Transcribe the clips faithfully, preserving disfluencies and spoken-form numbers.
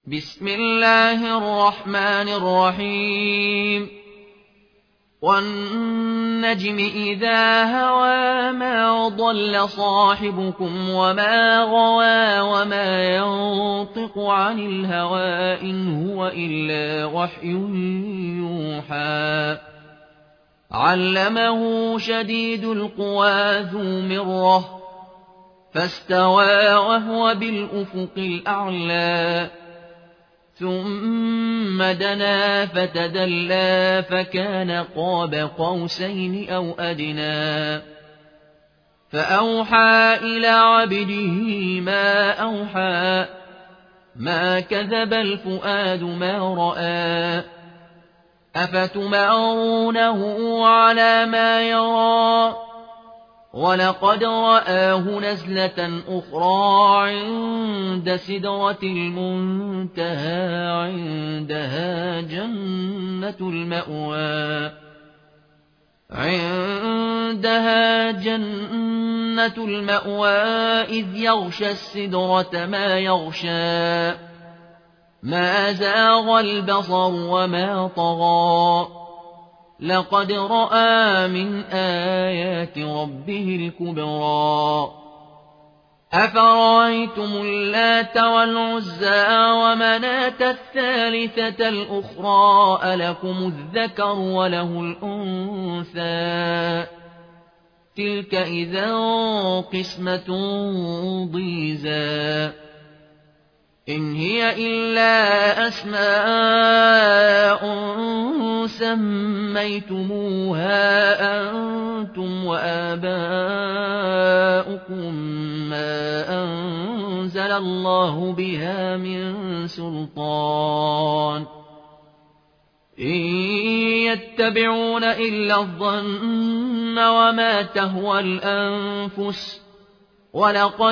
بسم الله الرحمن الرحيم والنجم إذا هوى ما ضل صاحبكم وما غوى وما ينطق عن الهوى إن هو إلا وحي يوحى علمه شديد القوى ذو مرة فاستوى وهو بالأفق الأعلى ثم دنا فتدلى فكان قاب قوسين أو أدنى فأوحى إلى عبده ما أوحى ما كذب الفؤاد ما رأى أفتمارونه على ما يرى ولقد رآه نزلة أخرى عند سدرة المنتهى عندها جنة المأوى عندها جنة المأوى إذ يغشى السدرة ما يغشى ما زاغ البصر وما طغى لقد رأى من آيات ربه الكبرى أفرأيتم اللات والعزى ومناة الثالثة الأخرى ألكم الذكر وله الأنثى تلك إذا قسمة ضيزى إن هي إلا أسماء سميتموها أنتم وآباؤكم ما أنزل الله بها من سلطان إن يتبعون إلا الظن وما تهوى الأنفس ولقد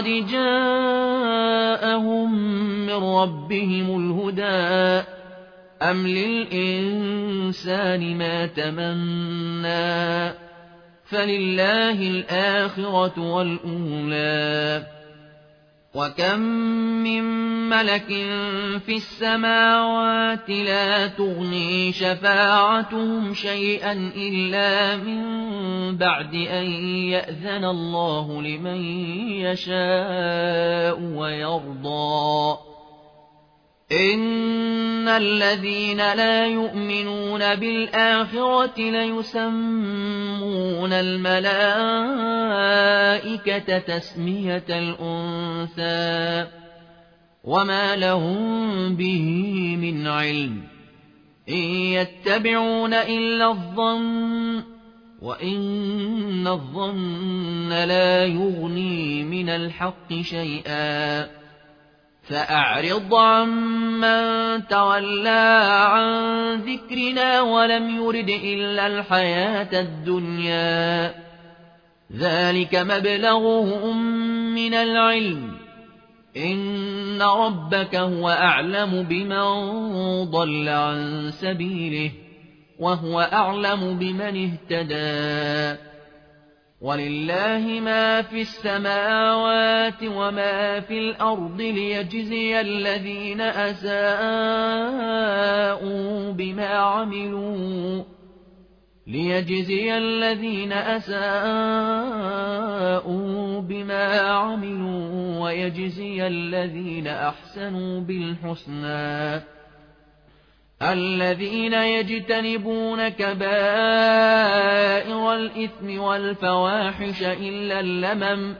جاءهم من ربهم الهدى أم للإنسان ما تمنى فلله الآخرة والأولى وكم من ملك في السماوات لا تغني شفاعتهم شيئا إلا من بعد أن يأذن الله لمن يشاء ويرضى إن الذين لا يؤمنون بالآخرة ليسمون الملائكة تسمية الأنثى وما لهم به من علم إن يتبعون إلا الظن وإن الظن لا يغني من الحق شيئا فأعرض عمن تولى عن ذكرنا ولم يرد إلا الحياة الدنيا ذلك مبلغهم من العلم إن ربك هو أعلم بمن ضل عن سبيله وهو أعلم بمن اهتدى ولله ما في السماوات وما في الأرض ليجزي الذين أساءوا بما عملوا ليجزي الذين أساءوا بما عملوا ويجزي الذين أحسنوا بالحسنى الذين يجتنبون كبائر الإثم والفواحش إلا اللمم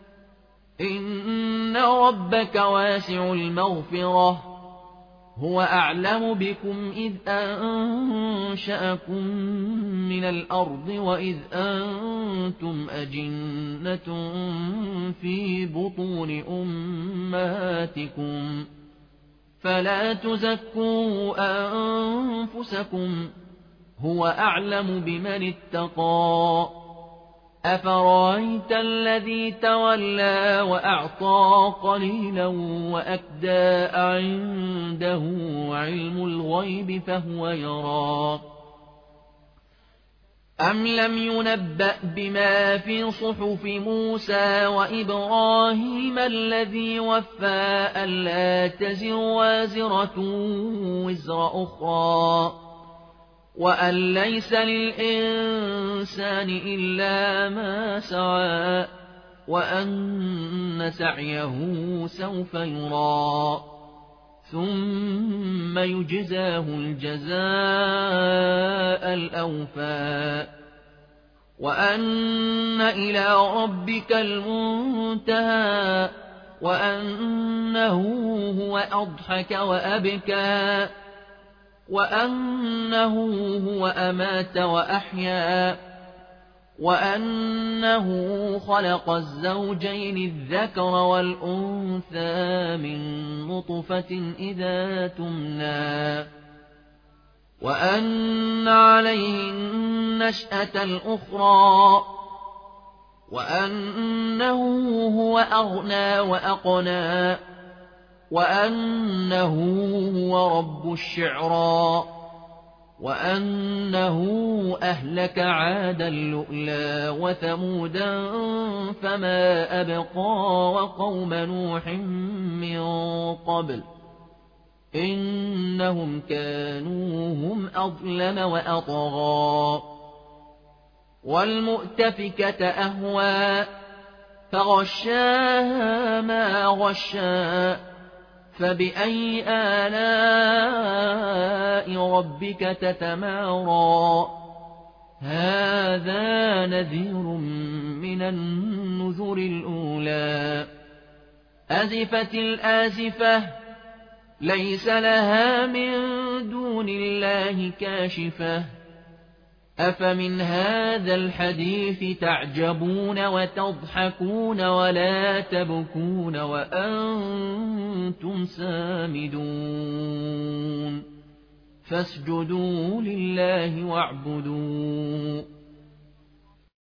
إن ربك واسع المغفرة هو أعلم بكم إذ أنشأكم من الأرض وإذ أنتم أجنة في بطون أمهاتكم فلا تزكوا أنفسكم هو أعلم بمن اتقى أفرأيت الذي تولى وأعطى قليلا وأكدى عنده علم الغيب فهو يرى أَمْ لَمْ يُنَبَّأْ بِمَا فِي صُحُفِ مُوسَىٰ وَإِبْرَاهِيمَ الَّذِي وَفَّىٰ أَلَّا تَزِرُ وَازِرَةٌ وِزْرَ أُخْرَىٰ وَأَن لَّيْسَ لِلْإِنسَانِ إِلَّا مَا سَعَىٰ وَأَنَّ سَعْيَهُ سَوْفَ يُرَىٰ ثُمَّ يُجْزَاهُ الْجَزَاءَ الْأَوْفَىٰ وَأَنَّ إِلَىٰ رَبِّكَ الْمُنتَهَىٰ وَأَنَّهُ هُوَ أَضْحَكَ وَأَبْكَىٰ وَأَنَّهُ هُوَ أَمَاتَ وَأَحْيَا وَأَنَّهُ خَلَقَ الزَّوْجَيْنِ الذَّكَرَ وَالْأُنثَىٰ مِن نُّطْفَةٍ إِذَا تُمْنَىٰ وَأَنَّ عَلَيْهِ النَّشْأَةَ الْأُخْرَىٰ وَأَنَّهُ هُوَ أَغْنَىٰ وَأَقْنَىٰ وَأَنَّهُ هُوَ رَبُّ الشِّعْرَىٰ وَأَنَّهُ أَهْلَكَ عَادًا الْأُولَىٰ وَثَمُودَا فَمَا أَبْقَىٰ وَقَوْمَ نُوحٍ مِّن قَبْلُ إِنَّهُمْ كَانُوا هُمْ أَظْلَمَ وَأَطْغَىٰ وَالْمُؤْتَفِكَةَ أَهْوَىٰ فَغَشَّاهَا مَا غَشَّىٰ فَبِأَيِّ آلَاءِ رَبِّكَ تَتَمَارَىٰ هَٰذَا نَذِيرٌ مِّنَ النُّذُرِ الْأُولَىٰ أَزِفَتِ الْآزِفَةُ لَيْسَ لَهَا مِن دُونِ اللَّهِ كَاشِفَةٌ أَفَمِنْ هَٰذَا الْحَدِيثِ تَعْجَبُونَ وَتَضْحَكُونَ وَلَا تَبْكُونَ وَأَنتُمْ سَامِدُونَ فَاسْجُدُوا لِلَّهِ وَاعْبُدُوا